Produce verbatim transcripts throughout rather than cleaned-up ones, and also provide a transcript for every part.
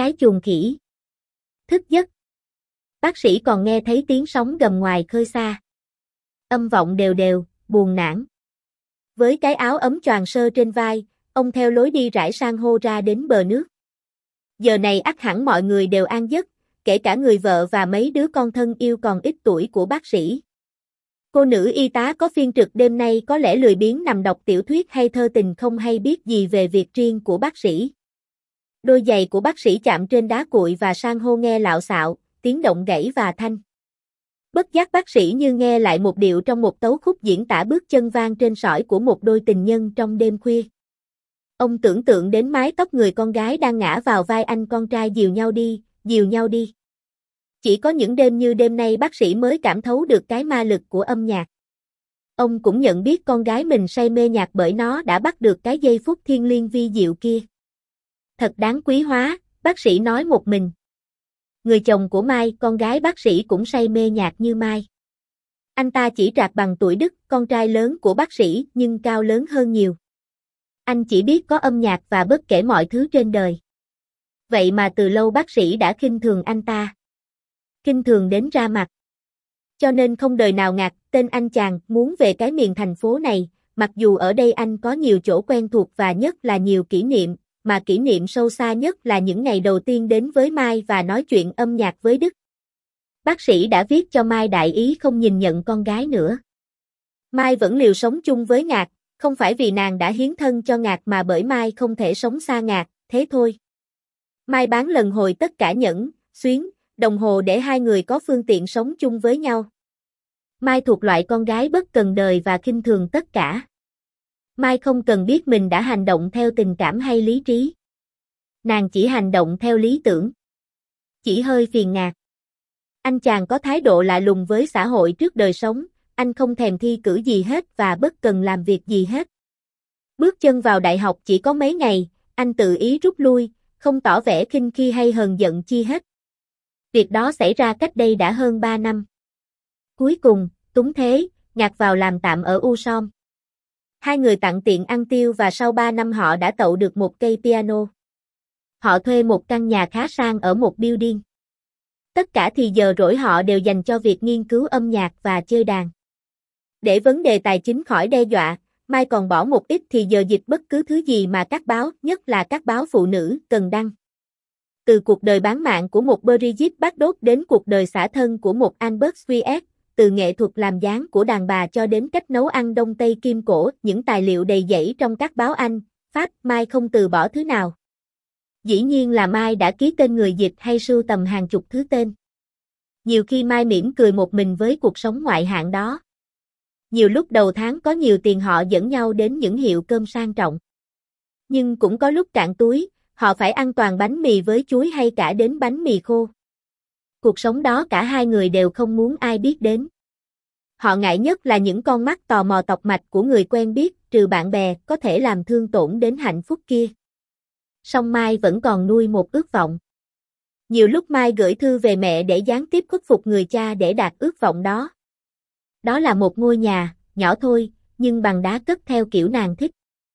cái chuồng khỉ. Thức giấc. Bác sĩ còn nghe thấy tiếng sóng gầm ngoài khơi xa. Âm vọng đều đều, buồn nản. Với cái áo ấm choàng sơ trên vai, ông theo lối đi rải san hô ra đến bờ nước. Giờ này ắt hẳn mọi người đều an giấc, kể cả người vợ và mấy đứa con thân yêu còn ít tuổi của bác sĩ. Cô nữ y tá có phiên trực đêm nay có lẽ lười biếng nằm đọc tiểu thuyết hay thơ tình không hay biết gì về việc riêng của bác sĩ. Đôi giày của bác sĩ chạm trên đá cuội và san hô nghe lạo xạo, tiếng động gãy và thanh. Bất giác bác sĩ như nghe lại một điệu trong một tấu khúc diễn tả bước chân vang trên sỏi của một đôi tình nhân trong đêm khuya. Ông tưởng tượng đến mái tóc người con gái đang ngã vào vai anh con trai dìu nhau đi, dìu nhau đi. Chỉ có những đêm như đêm nay bác sĩ mới cảm thấu được cái ma lực của âm nhạc. Ông cũng nhận biết con gái mình say mê nhạc bởi nó đã bắt được cái giây phút thiêng liêng vi diệu kia. Thật đáng quý hóa, bác sĩ nói một mình. Người chồng của Mai, con gái bác sĩ cũng say mê nhạc như Mai. Anh ta chỉ trạc bằng tuổi Đức, con trai lớn của bác sĩ nhưng cao lớn hơn nhiều. Anh chỉ biết có âm nhạc và bất kể mọi thứ trên đời. Vậy mà từ lâu bác sĩ đã khinh thường anh ta. Khinh thường đến ra mặt. Cho nên không đời nào ngạc, tên anh chàng muốn về cái miền thành phố này, mặc dù ở đây anh có nhiều chỗ quen thuộc và nhất là nhiều kỷ niệm, mà kỷ niệm sâu xa nhất là những ngày đầu tiên đến với Mai và nói chuyện âm nhạc với Đức. Bác sĩ đã viết cho Mai đại ý không nhìn nhận con gái nữa. Mai vẫn liều sống chung với Ngạc, không phải vì nàng đã hiến thân cho Ngạc mà bởi Mai không thể sống xa Ngạc, thế thôi. Mai bán lần hồi tất cả nhẫn, xuyến, đồng hồ để hai người có phương tiện sống chung với nhau. Mai thuộc loại con gái bất cần đời và khinh thường tất cả. Mai không cần biết mình đã hành động theo tình cảm hay lý trí. Nàng chỉ hành động theo lý tưởng. Chỉ hơi phiền Ngạc. Anh chàng có thái độ lạ lùng với xã hội trước đời sống, anh không thèm thi cử gì hết và bất cần làm việc gì hết. Bước chân vào đại học chỉ có mấy ngày, anh tự ý rút lui, không tỏ vẻ khinh khi hay hờn giận chi hết. Việc đó xảy ra cách đây đã hơn ba năm. Cuối cùng, túng thế, Ngạc vào làm tạm ở U S O M. Hai người tặng tiện ăn tiêu và sau ba năm họ đã tậu được một cây piano. Họ thuê một căn nhà khá sang ở một building. Tất cả thì giờ rỗi họ đều dành cho việc nghiên cứu âm nhạc và chơi đàn. Để vấn đề tài chính khỏi đe dọa, Mai còn bỏ một ít thì giờ dịch bất cứ thứ gì mà các báo, nhất là các báo phụ nữ, cần đăng. Từ cuộc đời bán mạng của một Brigitte Bardot đến cuộc đời xả thân của một Albert Swift, từ nghệ thuật làm dáng của đàn bà cho đến cách nấu ăn Đông Tây Kim Cổ, những tài liệu đầy dẫy trong các báo Anh, Pháp, Mai không từ bỏ thứ nào. Dĩ nhiên là Mai đã ký tên người dịch hay sưu tầm hàng chục thứ tên. Nhiều khi Mai mỉm cười một mình với cuộc sống ngoại hạng đó. Nhiều lúc đầu tháng có nhiều tiền họ dẫn nhau đến những hiệu cơm sang trọng. Nhưng cũng có lúc cạn túi, họ phải ăn toàn bánh mì với chuối hay cả đến bánh mì khô. Cuộc sống đó cả hai người đều không muốn ai biết đến. Họ ngại nhất là những con mắt tò mò tọc mạch của người quen biết, trừ bạn bè, có thể làm thương tổn đến hạnh phúc kia. Song Mai vẫn còn nuôi một ước vọng. Nhiều lúc Mai gửi thư về mẹ để gián tiếp khuất phục người cha để đạt ước vọng đó. Đó là một ngôi nhà, nhỏ thôi, nhưng bằng đá cất theo kiểu nàng thích.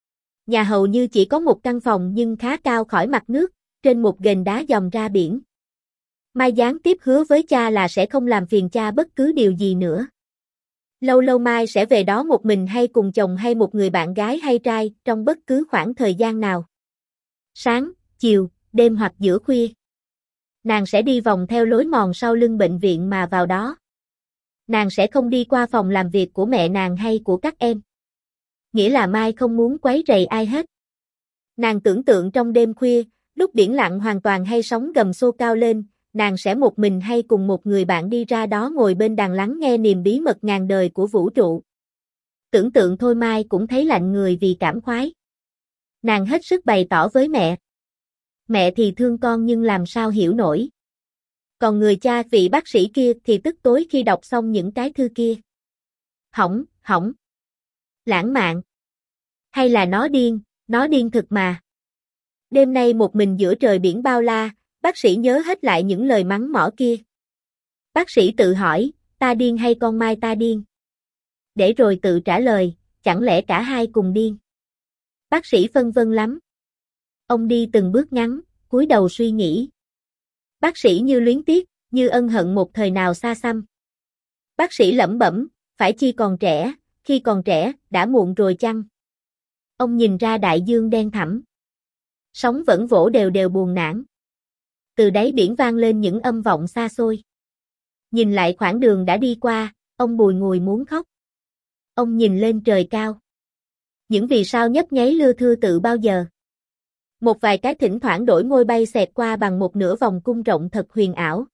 Nhà hầu như chỉ có một căn phòng nhưng khá cao khỏi mặt nước, trên một ghềnh đá dòm ra biển. Mai gián tiếp hứa với cha là sẽ không làm phiền cha bất cứ điều gì nữa. Lâu lâu Mai sẽ về đó một mình hay cùng chồng hay một người bạn gái hay trai trong bất cứ khoảng thời gian nào. Sáng, chiều, đêm hoặc giữa khuya. Nàng sẽ đi vòng theo lối mòn sau lưng bệnh viện mà vào đó. Nàng sẽ không đi qua phòng làm việc của mẹ nàng hay của các em. Nghĩa là Mai không muốn quấy rầy ai hết. Nàng tưởng tượng trong đêm khuya, lúc biển lặng hoàn toàn hay sóng gầm xô cao lên, nàng sẽ một mình hay cùng một người bạn đi ra đó ngồi bên đàn lắng nghe niềm bí mật ngàn đời của vũ trụ. Tưởng tượng thôi Mai cũng thấy lạnh người vì cảm khoái. Nàng hết sức bày tỏ với mẹ. Mẹ thì thương con nhưng làm sao hiểu nổi. Còn người cha vị bác sĩ kia thì tức tối khi đọc xong những cái thư kia. Hỏng, hỏng. Lãng mạn. Hay là nó điên, nó điên thực mà. Đêm nay một mình giữa trời biển bao la, bác sĩ nhớ hết lại những lời mắng mỏ kia. Bác sĩ tự hỏi, ta điên hay con Mai ta điên? Để rồi tự trả lời, chẳng lẽ cả hai cùng điên? Bác sĩ phân vân lắm. Ông đi từng bước ngắn, cúi đầu suy nghĩ. Bác sĩ như luyến tiếc, như ân hận một thời nào xa xăm. Bác sĩ lẩm bẩm, phải chi còn trẻ, khi còn trẻ, đã muộn rồi chăng? Ông nhìn ra đại dương đen thẳm. Sóng vẫn vỗ đều đều buồn nản. Từ đáy biển vang lên những âm vọng xa xôi. Nhìn lại khoảng đường đã đi qua, ông bùi ngùi muốn khóc. Ông nhìn lên trời cao. Những vì sao nhấp nháy lưa thưa tự bao giờ. Một vài cái thỉnh thoảng đổi ngôi bay xẹt qua bằng một nửa vòng cung rộng thật huyền ảo.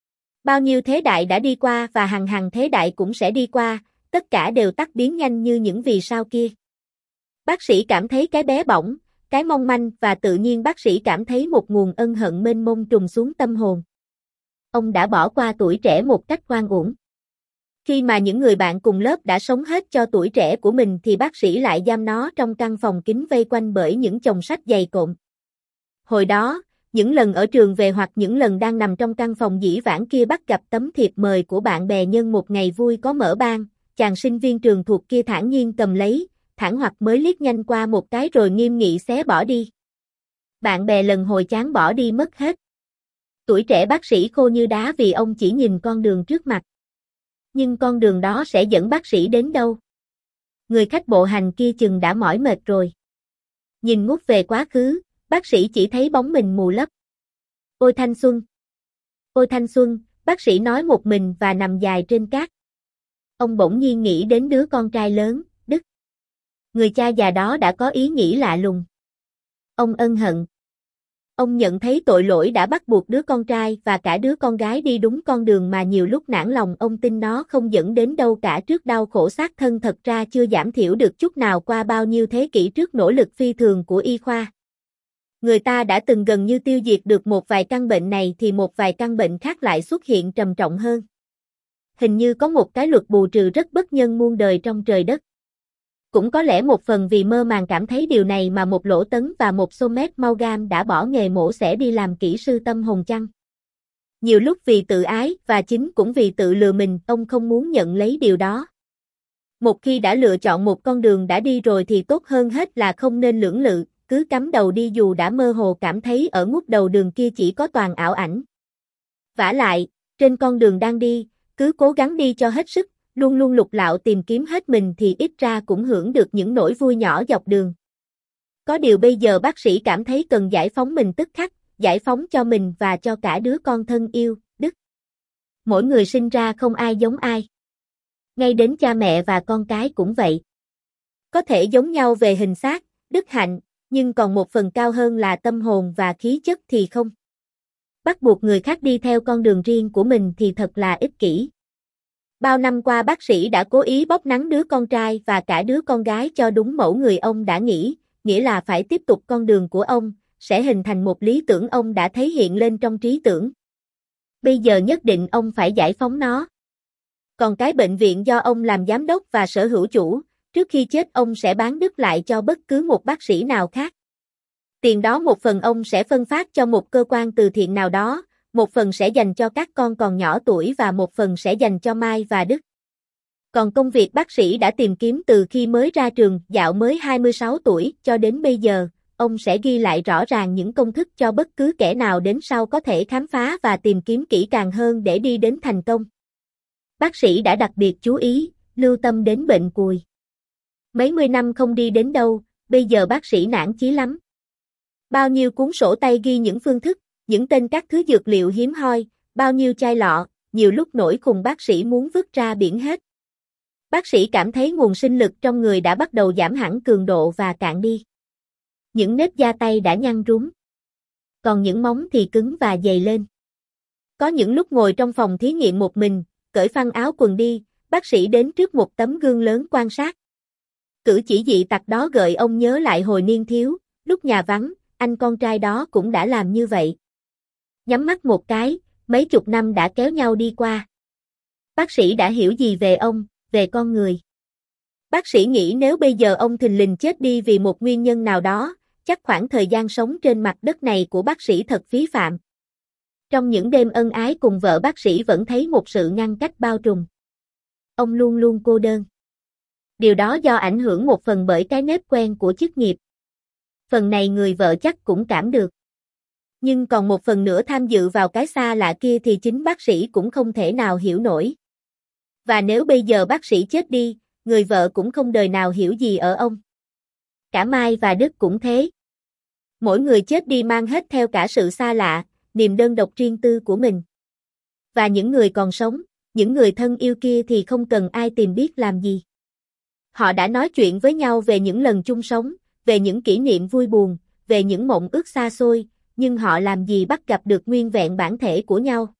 Bao nhiêu thế đại đã đi qua và hằng hằng thế đại cũng sẽ đi qua, tất cả đều tắt biến nhanh như những vì sao kia. Bác sĩ cảm thấy cái bé bỏng, cái mong manh và tự nhiên bác sĩ cảm thấy một nguồn ân hận mênh mông trùng xuống tâm hồn. Ông đã bỏ qua tuổi trẻ một cách oan uổng. Khi mà những người bạn cùng lớp đã sống hết cho tuổi trẻ của mình thì bác sĩ lại giam nó trong căn phòng kín vây quanh bởi những chồng sách dày cộm. Hồi đó, những lần ở trường về hoặc những lần đang nằm trong căn phòng dĩ vãng kia bắt gặp tấm thiệp mời của bạn bè nhân một ngày vui có mở ban, chàng sinh viên trường thuộc kia thản nhiên cầm lấy, thẳng hoặc mới liếc nhanh qua một cái rồi nghiêm nghị xé bỏ đi. Bạn bè lần hồi chán bỏ đi mất hết. Tuổi trẻ bác sĩ khô như đá vì ông chỉ nhìn con đường trước mặt. Nhưng con đường đó sẽ dẫn bác sĩ đến đâu? Người khách bộ hành kia chừng đã mỏi mệt rồi. Nhìn ngút về quá khứ, bác sĩ chỉ thấy bóng mình mù lấp. Ôi thanh xuân! Ôi thanh xuân! Bác sĩ nói một mình và nằm dài trên cát. Ông bỗng nhiên nghĩ đến đứa con trai lớn, Đức. Người cha già đó đã có ý nghĩ lạ lùng. Ông ân hận. Ông nhận thấy tội lỗi đã bắt buộc đứa con trai và cả đứa con gái đi đúng con đường mà nhiều lúc nản lòng ông tin nó không dẫn đến đâu cả trước đau khổ xác thân thật ra chưa giảm thiểu được chút nào qua bao nhiêu thế kỷ trước nỗ lực phi thường của y khoa. Người ta đã từng gần như tiêu diệt được một vài căn bệnh này thì một vài căn bệnh khác lại xuất hiện trầm trọng hơn. Hình như có một cái luật bù trừ rất bất nhân muôn đời trong trời đất. Cũng có lẽ một phần vì mơ màng cảm thấy điều này mà một Lỗ Tấn và một Somet Maugham đã bỏ nghề mổ xẻ đi làm kỹ sư tâm hồn chăng. Nhiều lúc vì tự ái và chính cũng vì tự lừa mình, ông không muốn nhận lấy điều đó. Một khi đã lựa chọn một con đường đã đi rồi thì tốt hơn hết là không nên lưỡng lự, cứ cắm đầu đi dù đã mơ hồ cảm thấy ở ngút đầu đường kia chỉ có toàn ảo ảnh. Vả lại, trên con đường đang đi, cứ cố gắng đi cho hết sức, luôn luôn lục lạo tìm kiếm hết mình thì ít ra cũng hưởng được những nỗi vui nhỏ dọc đường. Có điều bây giờ bác sĩ cảm thấy cần giải phóng mình tức khắc, giải phóng cho mình và cho cả đứa con thân yêu, Đức. Mỗi người sinh ra không ai giống ai. Ngay đến cha mẹ và con cái cũng vậy. Có thể giống nhau về hình xác, đức hạnh, nhưng còn một phần cao hơn là tâm hồn và khí chất thì không. Bắt buộc người khác đi theo con đường riêng của mình thì thật là ích kỷ. Bao năm qua bác sĩ đã cố ý bóc nắng đứa con trai và cả đứa con gái cho đúng mẫu người ông đã nghĩ, nghĩa là phải tiếp tục con đường của ông, sẽ hình thành một lý tưởng ông đã thấy hiện lên trong trí tưởng. Bây giờ nhất định ông phải giải phóng nó. Còn cái bệnh viện do ông làm giám đốc và sở hữu chủ, trước khi chết ông sẽ bán đứt lại cho bất cứ một bác sĩ nào khác. Tiền đó một phần ông sẽ phân phát cho một cơ quan từ thiện nào đó, một phần sẽ dành cho các con còn nhỏ tuổi và một phần sẽ dành cho Mai và Đức. Còn công việc bác sĩ đã tìm kiếm từ khi mới ra trường, dạo mới hai mươi sáu tuổi cho đến bây giờ, ông sẽ ghi lại rõ ràng những công thức cho bất cứ kẻ nào đến sau có thể khám phá và tìm kiếm kỹ càng hơn để đi đến thành công. Bác sĩ đã đặc biệt chú ý, lưu tâm đến bệnh cùi. Mấy mươi năm không đi đến đâu, bây giờ bác sĩ nản chí lắm. Bao nhiêu cuốn sổ tay ghi những phương thức, những tên các thứ dược liệu hiếm hoi, bao nhiêu chai lọ, nhiều lúc nổi khùng bác sĩ muốn vứt ra biển hết. Bác sĩ cảm thấy nguồn sinh lực trong người đã bắt đầu giảm hẳn cường độ và cạn đi. Những nếp da tay đã nhăn rúm. Còn những móng thì cứng và dày lên. Có những lúc ngồi trong phòng thí nghiệm một mình, cởi phăng áo quần đi, bác sĩ đến trước một tấm gương lớn quan sát. Cử chỉ dị tật đó gợi ông nhớ lại hồi niên thiếu, lúc nhà vắng, anh con trai đó cũng đã làm như vậy. Nhắm mắt một cái, mấy chục năm đã kéo nhau đi qua. Bác sĩ đã hiểu gì về ông, về con người. Bác sĩ nghĩ nếu bây giờ ông thình lình chết đi vì một nguyên nhân nào đó, chắc khoảng thời gian sống trên mặt đất này của bác sĩ thật phí phạm. Trong những đêm ân ái cùng vợ bác sĩ vẫn thấy một sự ngăn cách bao trùm. Ông luôn luôn cô đơn. Điều đó do ảnh hưởng một phần bởi cái nếp quen của chức nghiệp. Phần này người vợ chắc cũng cảm được. Nhưng còn một phần nữa tham dự vào cái xa lạ kia thì chính bác sĩ cũng không thể nào hiểu nổi. Và nếu bây giờ bác sĩ chết đi, người vợ cũng không đời nào hiểu gì ở ông. Cả Mai và Đức cũng thế. Mỗi người chết đi mang hết theo cả sự xa lạ, niềm đơn độc riêng tư của mình. Và những người còn sống, những người thân yêu kia thì không cần ai tìm biết làm gì. Họ đã nói chuyện với nhau về những lần chung sống, về những kỷ niệm vui buồn, về những mộng ước xa xôi, nhưng họ làm gì bắt gặp được nguyên vẹn bản thể của nhau.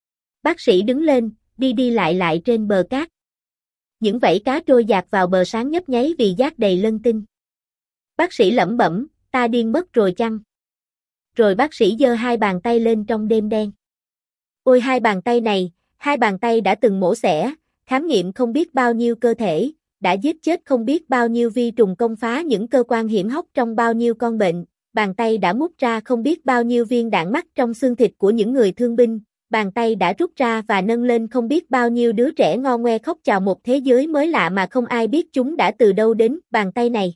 Bác sĩ đứng lên, đi đi lại lại trên bờ cát. Những vảy cá trôi dạt vào bờ sáng nhấp nháy vì giác đầy lân tinh. Bác sĩ lẩm bẩm, ta điên mất rồi chăng? Rồi bác sĩ giơ hai bàn tay lên trong đêm đen. Ôi hai bàn tay này, hai bàn tay đã từng mổ xẻ, khám nghiệm không biết bao nhiêu cơ thể, đã giết chết không biết bao nhiêu vi trùng công phá những cơ quan hiểm hóc trong bao nhiêu con bệnh, bàn tay đã mút ra không biết bao nhiêu viên đạn mắc trong xương thịt của những người thương binh, bàn tay đã rút ra và nâng lên không biết bao nhiêu đứa trẻ ngo ngoe khóc chào một thế giới mới lạ mà không ai biết chúng đã từ đâu đến, bàn tay này.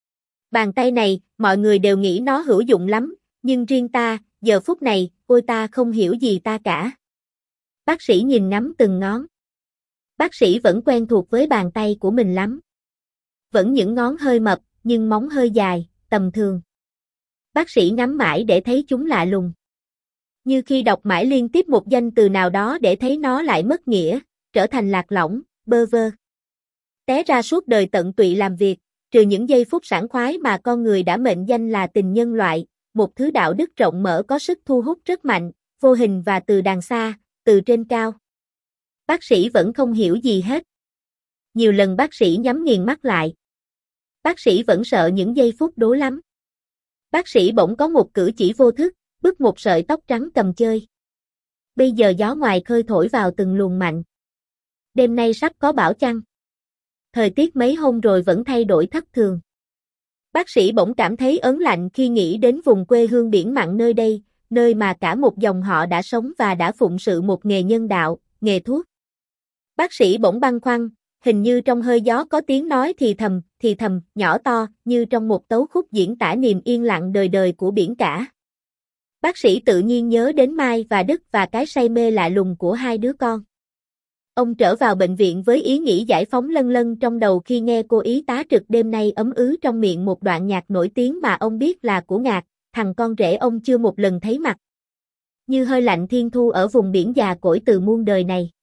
Bàn tay này, mọi người đều nghĩ nó hữu dụng lắm, nhưng riêng ta, giờ phút này, ôi ta không hiểu gì ta cả. Bác sĩ nhìn ngắm từng ngón. Bác sĩ vẫn quen thuộc với bàn tay của mình lắm. Vẫn những ngón hơi mập, nhưng móng hơi dài, tầm thường. Bác sĩ ngắm mãi để thấy chúng lạ lùng. Như khi đọc mãi liên tiếp một danh từ nào đó để thấy nó lại mất nghĩa, trở thành lạc lõng, bơ vơ. Té ra suốt đời tận tụy làm việc, trừ những giây phút sảng khoái mà con người đã mệnh danh là tình nhân loại, một thứ đạo đức rộng mở có sức thu hút rất mạnh, vô hình và từ đàng xa, từ trên cao. Bác sĩ vẫn không hiểu gì hết. Nhiều lần bác sĩ nhắm nghiền mắt lại. Bác sĩ vẫn sợ những giây phút đố lắm. Bác sĩ bỗng có một cử chỉ vô thức, bứt một sợi tóc trắng cầm chơi. Bây giờ gió ngoài khơi thổi vào từng luồng mạnh. Đêm nay sắp có bão chăng? Thời tiết mấy hôm rồi vẫn thay đổi thất thường. Bác sĩ bỗng cảm thấy ớn lạnh khi nghĩ đến vùng quê hương biển mặn nơi đây, nơi mà cả một dòng họ đã sống và đã phụng sự một nghề nhân đạo, nghề thuốc. Bác sĩ bỗng băn khoăn, hình như trong hơi gió có tiếng nói thì thầm, thì thầm, nhỏ to, như trong một tấu khúc diễn tả niềm yên lặng đời đời của biển cả. Bác sĩ tự nhiên nhớ đến Mai và Đức và cái say mê lạ lùng của hai đứa con. Ông trở vào bệnh viện với ý nghĩ giải phóng lân lân trong đầu khi nghe cô y tá trực đêm nay ấm ứ trong miệng một đoạn nhạc nổi tiếng mà ông biết là của Ngạc, thằng con rể ông chưa một lần thấy mặt. Như hơi lạnh thiên thu ở vùng biển già cỗi từ muôn đời này.